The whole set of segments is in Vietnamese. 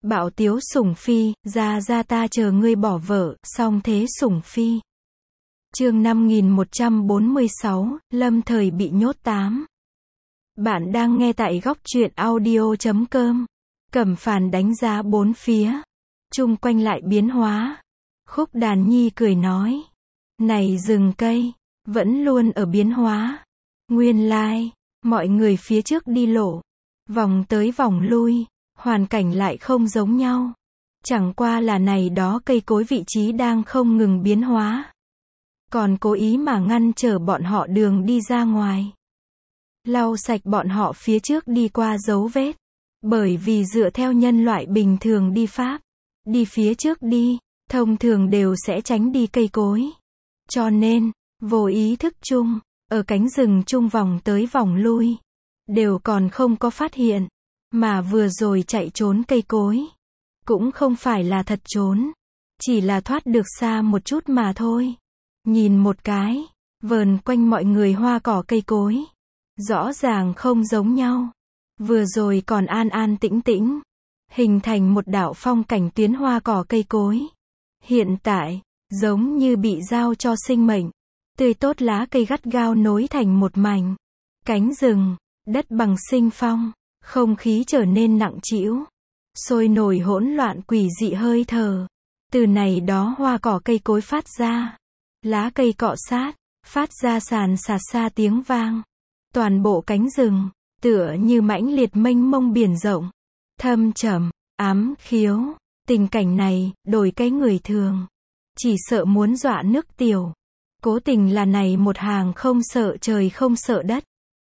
Bạo tiếu sủng phi, ra ta chờ ngươi bỏ vợ, song thế sủng phi. Chương 5146, lâm thời bị nhốt 8. Bạn đang nghe tại góc truyện audio.com. Cẩm Phàn đánh giá bốn phía. Chung quanh lại biến hóa. Khúc Đàn Nhi cười nói. Này rừng cây, vẫn luôn ở biến hóa. Nguyên lai, mọi người phía trước đi lộ. Vòng tới vòng lui, hoàn cảnh lại không giống nhau. Chẳng qua là này đó cây cối vị trí đang không ngừng biến hóa. Còn cố ý mà ngăn trở bọn họ đường đi ra ngoài. Lau sạch bọn họ phía trước đi qua dấu vết. Bởi vì dựa theo nhân loại bình thường đi pháp, đi phía trước đi, thông thường đều sẽ tránh đi cây cối. Cho nên, vô ý thức chung, ở cánh rừng chung vòng tới vòng lui, đều còn không có phát hiện, mà vừa rồi chạy trốn cây cối. Cũng không phải là thật trốn, chỉ là thoát được xa một chút mà thôi. Nhìn một cái, vờn quanh mọi người hoa cỏ cây cối, rõ ràng không giống nhau. Vừa rồi còn an an tĩnh tĩnh, hình thành một đạo phong cảnh tuyến hoa cỏ cây cối. Hiện tại, giống như bị giao cho sinh mệnh, tươi tốt lá cây gắt gao nối thành một mảnh. Cánh rừng, đất bằng sinh phong, không khí trở nên nặng trĩu, sôi nổi hỗn loạn quỷ dị hơi thở. Từ này đó hoa cỏ cây cối phát ra, lá cây cọ sát, phát ra sàn sạt xa tiếng vang. Toàn bộ cánh rừng, tựa như mãnh liệt mênh mông biển rộng, thâm trầm, ám khiếu. Tình cảnh này, đổi cái người thường, chỉ sợ muốn dọa nước tiểu. Cố tình là này một hàng không sợ trời không sợ đất.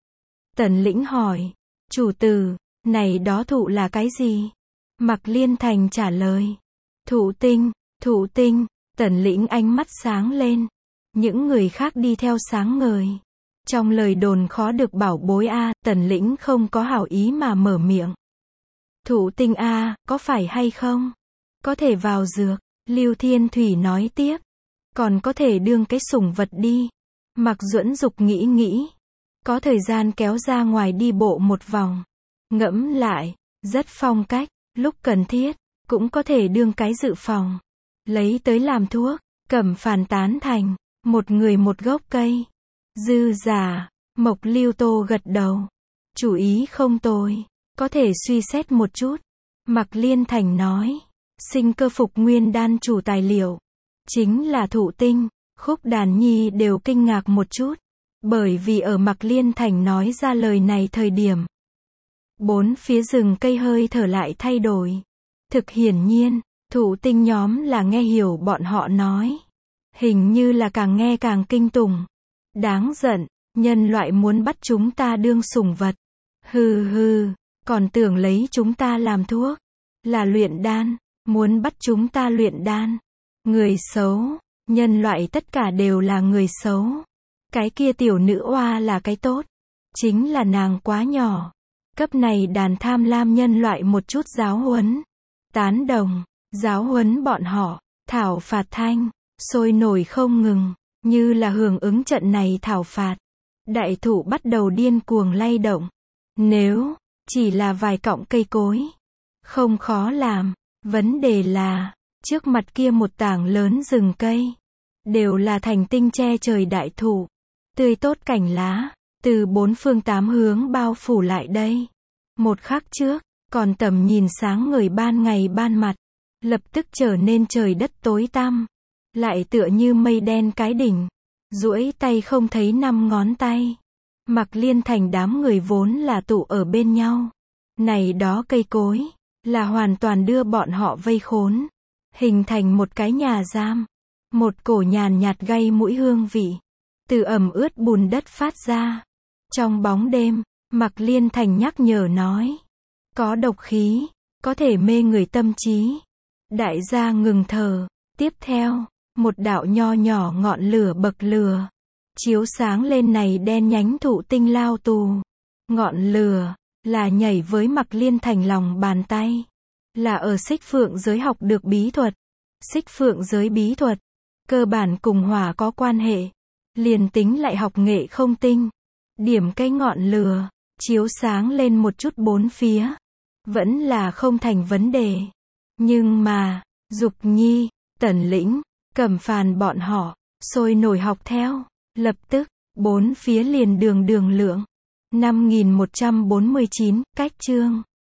Tần Lĩnh hỏi, chủ tử, này đó thụ là cái gì? Mạc Liên Thành trả lời, thụ tinh, thụ tinh. Tần Lĩnh ánh mắt sáng lên, những người khác đi theo sáng ngời. Trong lời đồn khó được bảo bối a, Tần Lĩnh không có hảo ý mà mở miệng. Thụ tinh a, có phải hay không? Có thể vào dược, Lưu Thiên Thủy nói tiếp. Còn có thể đương cái sủng vật đi. Mạc Duẫn Dục nghĩ. Có thời gian kéo ra ngoài đi bộ một vòng. Ngẫm lại, rất phong cách, lúc cần thiết, cũng có thể đương cái dự phòng. Lấy tới làm thuốc, Cẩm Phàn tán thành, một người một gốc cây. Dư giả, Mộc Lưu Tô gật đầu. Chủ ý không tồi, có thể suy xét một chút. Mạc Liên Thành nói, sinh cơ phục nguyên đan chủ tài liệu chính là thụ tinh. Khúc Đàn Nhi đều kinh ngạc một chút, bởi vì ở Mạc Liên Thành nói ra lời này thời điểm, bốn phía rừng cây hơi thở lại thay đổi. Thực hiển nhiên, thụ tinh nhóm là nghe hiểu bọn họ nói. Hình như là càng nghe càng kinh tủng. Đáng giận, nhân loại muốn bắt chúng ta đương sủng vật. Hừ, còn tưởng lấy chúng ta làm thuốc. Là luyện đan, muốn bắt chúng ta luyện đan. Người xấu, nhân loại tất cả đều là người xấu. Cái kia tiểu nữ oa là cái tốt. Chính là nàng quá nhỏ. Cấp này đàn tham lam nhân loại một chút giáo huấn. Tán đồng, giáo huấn bọn họ, thảo phạt thanh, sôi nổi không ngừng. Như là hưởng ứng trận này thảo phạt, đại thụ bắt đầu điên cuồng lay động. Nếu chỉ là vài cọng cây cối, không khó làm. Vấn đề là, trước mặt kia một tảng lớn rừng cây, đều là thành tinh che trời đại thụ, tươi tốt cảnh lá, từ bốn phương tám hướng bao phủ lại đây. Một khắc trước, còn tầm nhìn sáng ngời ban ngày ban mặt, lập tức trở nên trời đất tối tăm. Lại tựa như mây đen cái đỉnh, duỗi tay không thấy năm ngón tay. Mạc Liên Thành đám người vốn là tụ ở bên nhau. Này đó cây cối, là hoàn toàn đưa bọn họ vây khốn. Hình thành một cái nhà giam. Một cổ nhàn nhạt gây mũi hương vị, từ ẩm ướt bùn đất phát ra. Trong bóng đêm, Mạc Liên Thành nhắc nhở nói. Có độc khí, có thể mê người tâm trí. Đại gia ngừng thở. Tiếp theo, một đạo nho nhỏ ngọn lửa bậc lửa, chiếu sáng lên này đen nhánh thụ tinh lao tù. Ngọn lửa, là nhảy với Mạc Liên Thành lòng bàn tay. Là ở Xích Phượng giới học được bí thuật. Xích Phượng giới bí thuật, cơ bản cùng hỏa có quan hệ. Liền tính lại học nghệ không tinh. Điểm cái ngọn lửa, chiếu sáng lên một chút bốn phía, vẫn là không thành vấn đề. Nhưng mà, Dục Nhi, Tần Lĩnh, Cẩm Phàn bọn họ, sôi nổi học theo. Lập tức, bốn phía liền đường lượng. 5149, cách chương.